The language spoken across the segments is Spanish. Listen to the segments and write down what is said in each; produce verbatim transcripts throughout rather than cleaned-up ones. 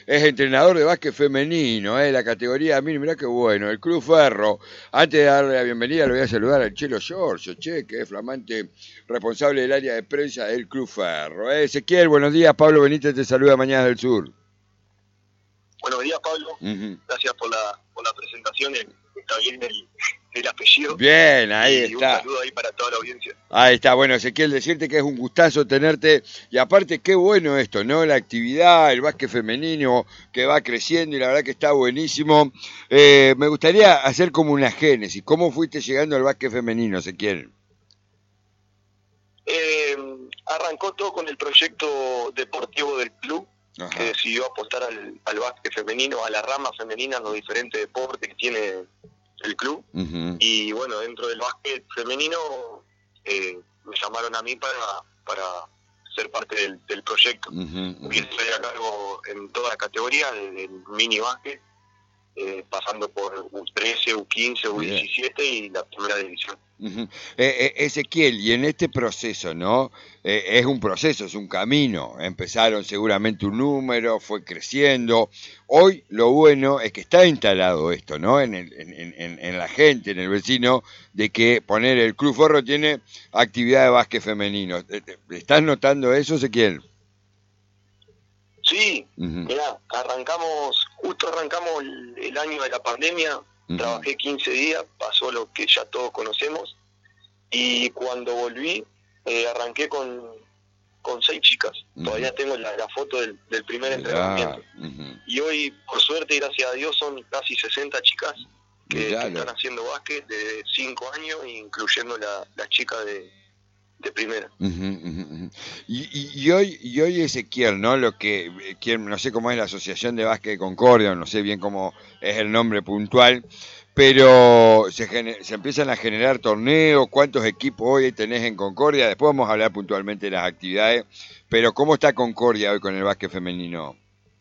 Es entrenador de básquet femenino, ¿eh? La categoría, mire, mirá qué bueno, el Club Ferro. Antes de darle la bienvenida, le voy a saludar al Chelo Giorgio, che, que es flamante responsable del área de prensa del Club Ferro. ¿eh? Ezequiel, buenos días, Pablo Benítez te saluda Mañana del Sur. Buenos días, Pablo. Uh-huh. Gracias por la, por la presentación. Está bien el, el apellido. Bien, ahí y está. Un saludo ahí para toda la audiencia. Ahí está. Bueno, Ezequiel, decirte que es un gustazo tenerte. Y aparte, qué bueno esto, ¿no? La actividad, el básquet femenino que va creciendo y la verdad que está buenísimo. Eh, me gustaría hacer como una génesis. ¿Cómo fuiste llegando al básquet femenino, Ezequiel? Eh, arrancó todo con el proyecto deportivo del club. Ajá. Que decidió apostar al, al básquet femenino, a la rama femenina, en los diferentes deportes que tiene el club. Uh-huh. Y bueno, dentro del básquet femenino eh, me llamaron a mí para, para ser parte del, del proyecto. Uh-huh. Uh-huh. Y estoy a cargo en toda la categoría del, del mini básquet, eh, pasando por U trece, U quince, U diecisiete yeah. y la primera división. Uh-huh. eh, eh, Ezequiel, y en este proceso, ¿no? Eh, es un proceso, es un camino. Empezaron seguramente un número, fue creciendo. Hoy lo bueno es que está instalado esto, ¿no? En, el, en, en, en la gente, en el vecino, de que poner el Club Ferro tiene actividad de básquet femenino. ¿Estás notando eso, Ezequiel? Sí, uh-huh. Mirá, arrancamos, justo arrancamos el, el año de la pandemia. Uh-huh. Trabajé quince días, pasó lo que ya todos conocemos, y cuando volví eh, arranqué con, con seis chicas. Uh-huh. Todavía tengo la, la foto del, del primer entrenamiento. Uh-huh. Y hoy, por suerte y gracias a Dios, son casi sesenta chicas que, que están haciendo básquet de cinco años, incluyendo la, la chica de, de primera. Uh-huh, uh-huh. Y, y, y hoy, y hoy Ezequiel, ¿no? Lo que, no sé cómo es la Asociación de Básquet de Concordia, no sé bien cómo es el nombre puntual, pero se, gener, se empiezan a generar torneos. ¿Cuántos equipos hoy tenés en Concordia? Después vamos a hablar puntualmente de las actividades, pero ¿cómo está Concordia hoy con el básquet femenino?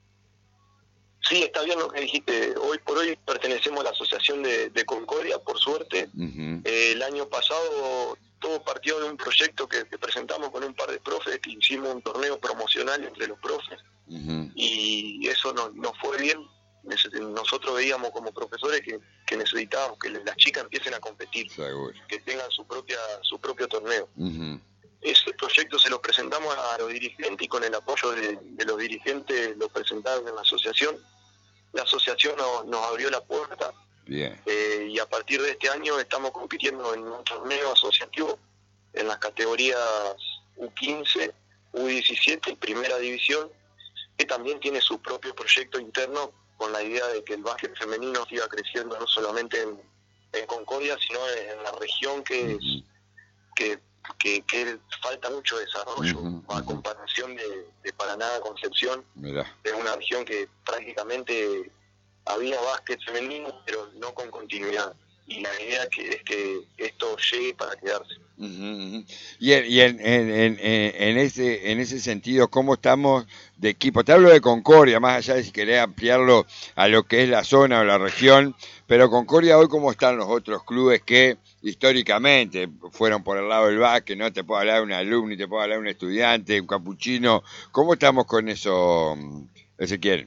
Sí, está bien lo que dijiste. Hoy por hoy pertenecemos a la Asociación de, de Concordia, por suerte. Uh-huh. Eh, el año pasado todo partió de un proyecto que, que presentamos con un par de profes, que hicimos un torneo promocional entre los profes. Uh-huh. Y eso no, no fue bien. Nosotros veíamos como profesores que, que necesitábamos que las chicas empiecen a competir, seguro, que tengan su propia su propio torneo. Uh-huh. Ese proyecto se lo presentamos a los dirigentes y con el apoyo de, de los dirigentes lo presentaron en la asociación. La asociación no, nos abrió la puerta. Bien. Eh, y a partir de este año estamos compitiendo en un torneo asociativo en las categorías U quince, U diecisiete y Primera División, que también tiene su propio proyecto interno con la idea de que el básquet femenino siga creciendo no solamente en, en Concordia, sino en la región que, uh-huh. que, que, que falta mucho desarrollo, uh-huh. a comparación de, de Paraná, Concepción. Mirá. Es una región que prácticamente había básquet femenino, pero no con continuidad. Y la idea que es que esto llegue para quedarse. Uh-huh. Y, en, y en, en, en, en, ese, en ese sentido, ¿cómo estamos de equipo? Te hablo de Concordia, más allá de si querés ampliarlo a lo que es la zona o la región, pero Concordia hoy, ¿cómo están los otros clubes que históricamente fueron por el lado del básquet? No te puedo hablar de un alumno, te puedo hablar de un estudiante, un capuchino. ¿Cómo estamos con eso, Ezequiel?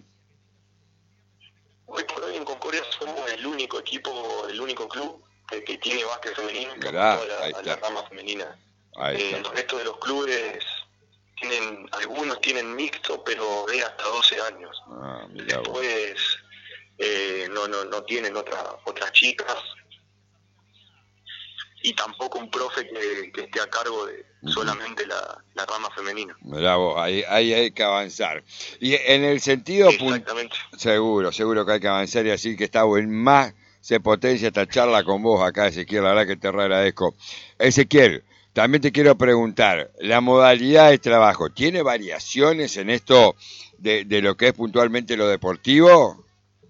Hoy por hoy en Concordia somos el único equipo, el único club que, que tiene básquet femenino, Mirá, toda la, la rama femenina. Eh, el resto de los clubes tienen, algunos tienen mixto, pero de hasta doce años. Ah, Después eh, no, no, no tienen otra, otras chicas. Y tampoco un profe que, que esté a cargo de solamente la, la rama femenina. Mirá vos, ahí, ahí hay que avanzar. Y en el sentido... Exactamente. Seguro, seguro que hay que avanzar y así que está bueno. Más se potencia esta charla con vos acá, Ezequiel, la verdad que te agradezco. Ezequiel, también te quiero preguntar, la modalidad de trabajo, ¿tiene variaciones en esto de, de lo que es puntualmente lo deportivo?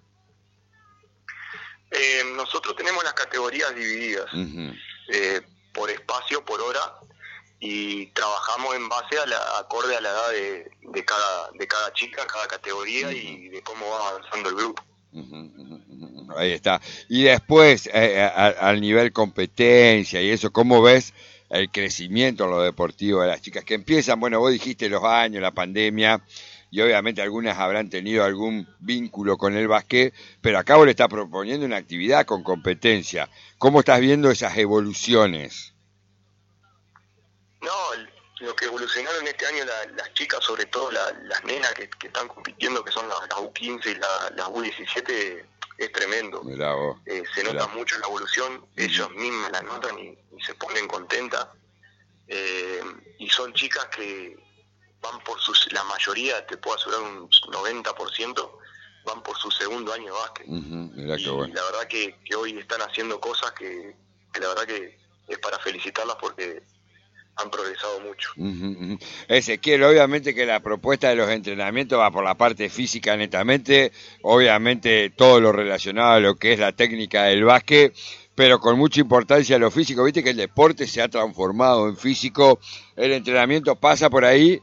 Eh, nosotros tenemos las categorías divididas. Uh-huh. Eh, por espacio, por hora, y trabajamos en base a la acorde a la edad de, de cada de cada chica, cada categoría, uh-huh. y de cómo va avanzando el grupo. Uh-huh, uh-huh. Ahí está. Y después, eh, a, al nivel competencia y eso, ¿cómo ves el crecimiento en lo deportivo de las chicas que empiezan? Bueno, vos dijiste los años, la pandemia, y obviamente algunas habrán tenido algún vínculo con el básquet, pero acá vos le estás proponiendo una actividad con competencia. ¿Cómo estás viendo esas evoluciones? No, lo que evolucionaron este año la, las chicas, sobre todo la, las nenas que, que están compitiendo, que son las, las U quince y la, las U diecisiete, es tremendo. Mirá vos, eh, se mirá. nota mucho la evolución, uh-huh. Ellos mismos la notan y, y se ponen contentas. Eh, y son chicas que van por sus, la mayoría, te puedo asegurar un noventa por ciento, van por su segundo año de básquet. Uh-huh. Mirá y qué bueno. La verdad que, que hoy están haciendo cosas que, que la verdad que es para felicitarlas porque han progresado mucho. Uh-huh. Ezequiel, obviamente que la propuesta de los entrenamientos va por la parte física netamente, obviamente todo lo relacionado a lo que es la técnica del básquet, pero con mucha importancia lo físico. Viste que el deporte se ha transformado en físico, el entrenamiento pasa por ahí.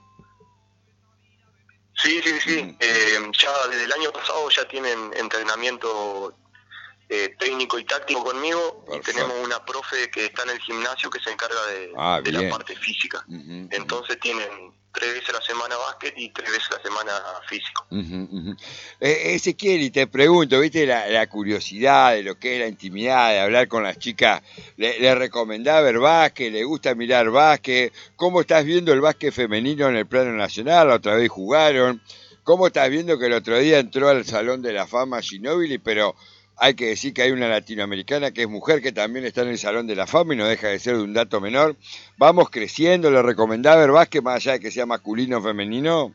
Sí, sí, sí, uh-huh. eh, ya desde el año pasado ya tienen entrenamiento Eh, técnico y táctico conmigo. Perfecto. Y tenemos una profe que está en el gimnasio que se encarga de, ah, de la parte física. Uh-huh, entonces uh-huh. tienen tres veces a la semana básquet y tres veces a la semana físico. Uh-huh, uh-huh. Eh, Ezequiel, y te pregunto, viste la, la curiosidad de lo que es la intimidad, de hablar con las chicas, ¿le, le recomendás ver básquet? ¿Le gusta mirar básquet? ¿Cómo estás viendo el básquet femenino en el plano nacional? La otra vez jugaron. ¿Cómo estás viendo que el otro día entró al Salón de la Fama Ginóbili, pero hay que decir que hay una latinoamericana que es mujer que también está en el Salón de la Fama y no deja de ser de un dato menor? ¿Vamos creciendo? ¿Le recomendás ver básquet más allá de que sea masculino o femenino?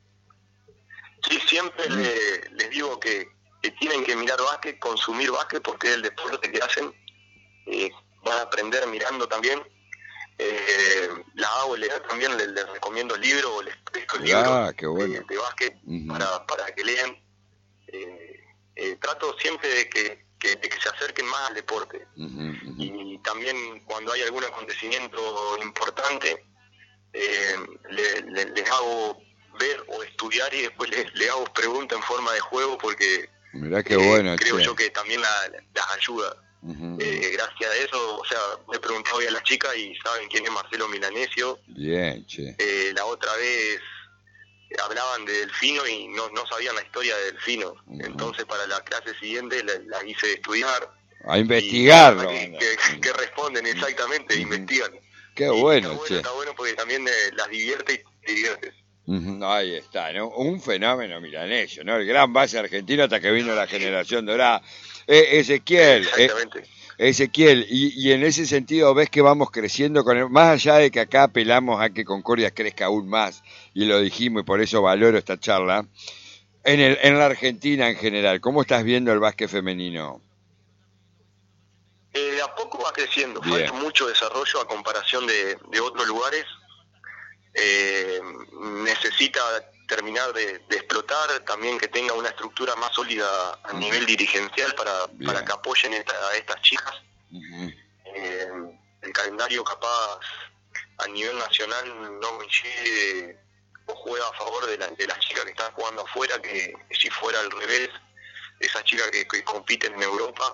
Sí, siempre mm. le, les digo que, que tienen que mirar básquet, consumir básquet, porque es el deporte que hacen. Eh, van a aprender mirando también. Eh, la hago leer también, les, les recomiendo libros o les presto libros ah, qué bueno. de, de básquet uh-huh. para, para que lean. Eh, Eh, trato siempre de que, que, de que se acerquen más al deporte. Uh-huh, uh-huh. Y también cuando hay algún acontecimiento importante, eh, le, le, les hago ver o estudiar y después les, les hago preguntas en forma de juego porque Mirá qué eh, bueno, creo che. yo que también la, las ayuda. Uh-huh. Eh, gracias a eso, o sea, me he preguntado hoy a las chicas y saben quién es Marcelo Milanesio. Bien, che. Eh, la otra vez hablaban de Delfino y no, no sabían la historia de Delfino. Uh-huh. Entonces para la clase siguiente la, la hice estudiar. A investigarlo. Que, que, que responden exactamente, uh-huh. investigan. Qué y bueno, está bueno, che. Está bueno porque también eh, las divierte y te diviertes. Uh-huh. Ahí está, ¿no? Un fenómeno milanesio, ¿no? El gran base argentino hasta que vino la generación dorada. Eh, Ezequiel. Exactamente. Eh, Ezequiel, y, y en ese sentido ves que vamos creciendo, con el, más allá de que acá apelamos a que Concordia crezca aún más, y lo dijimos y por eso valoro esta charla, en, el, en la Argentina en general, ¿cómo estás viendo el básquet femenino? Eh, de a poco va creciendo, Bien. Falta mucho desarrollo a comparación de, de otros lugares, eh, necesita terminar de, de explotar, también que tenga una estructura más sólida a uh-huh. nivel dirigencial para, para que apoyen esta, a estas chicas. Uh-huh. Eh, el calendario capaz a nivel nacional no coincide o juega a favor de, la, de las chicas que están jugando afuera, que, que si fuera al revés, esas chicas que, que compiten en Europa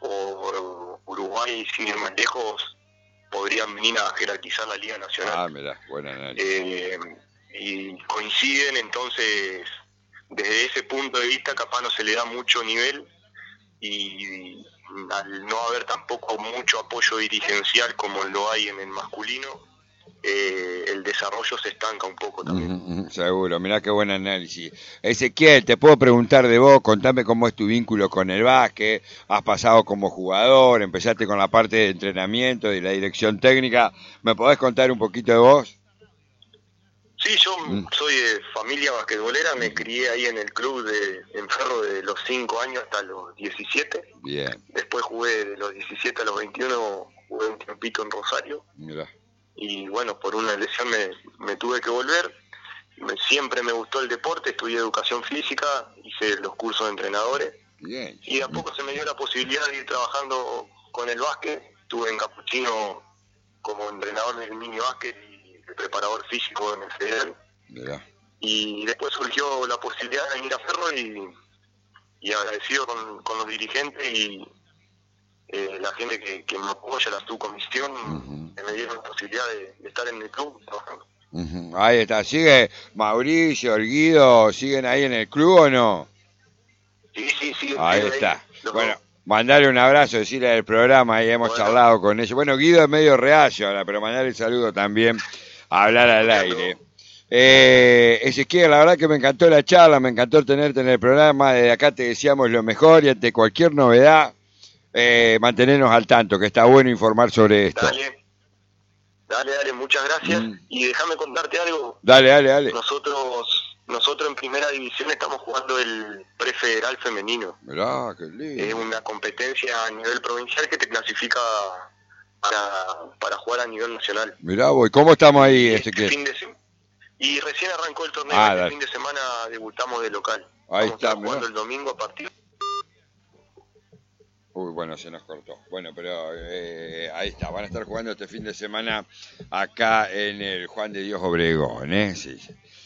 o Uruguay, sin ir más lejos, podrían venir a jerarquizar la Liga Nacional. Ah, mira, buena análisis. Eh, y coinciden, entonces desde ese punto de vista capaz no se le da mucho nivel y al no haber tampoco mucho apoyo dirigencial como lo hay en el masculino, eh, el desarrollo se estanca un poco también. Uh-huh, uh-huh, seguro, mirá qué buen análisis. Ezequiel, te puedo preguntar de vos, contame cómo es tu vínculo con el básquet, has pasado como jugador, empezaste con la parte de entrenamiento y la dirección técnica, ¿me podés contar un poquito de vos? Sí, yo mm. soy de familia basquetbolera, me crié ahí en el club de en Ferro de los cinco años hasta los diecisiete. Bien. Después jugué de los diecisiete a los veintiuno, jugué un tiempito en Rosario. Mirá. Y bueno, por una lesión me, me tuve que volver. Me, siempre me gustó el deporte, estudié educación física, hice los cursos de entrenadores. Bien. Y de a poco se me dio la posibilidad de ir trabajando con el básquet. Estuve en Capuchino como entrenador del mini básquet preparador físico en el Federal. Mirá. Y después surgió la posibilidad de ir a Ferro y, y agradecido con, con los dirigentes y eh, la gente que, que me apoya, la subcomisión, uh-huh. que me dieron la posibilidad de, de estar en el club trabajando. Uh-huh. Ahí está. ¿Sigue Mauricio, el Guido, siguen ahí en el club o no? Sí, sí, sí. Ahí está. Ahí, bueno, dos. Mandarle un abrazo, decirle del programa, ahí hemos bueno. charlado con ellos. Bueno, Guido es medio reacio ahora, pero mandarle el saludo también a hablar al aire. Eh, Ezequiel, la verdad que me encantó la charla, me encantó tenerte en el programa. Desde acá te deseamos lo mejor y ante cualquier novedad, eh, mantenernos al tanto, que está bueno informar sobre esto. Dale, dale, dale, muchas gracias. Mm. Y déjame contarte algo. Dale, dale, dale. Nosotros... Nosotros en primera división estamos jugando el prefederal femenino. Mirá, qué lindo. Es una competencia a nivel provincial que te clasifica para, para jugar a nivel nacional. Mirá, vos, ¿cómo estamos ahí? Y, este este fin de se... y recién arrancó el torneo, ah, este dale. fin de semana debutamos de local. Ahí Vamos está, a estar jugando mirá. el domingo a partir... Uy, bueno, se nos cortó. Bueno, pero eh, ahí está, van a estar jugando este fin de semana acá en el Juan de Dios Obregón, ¿eh? Sí.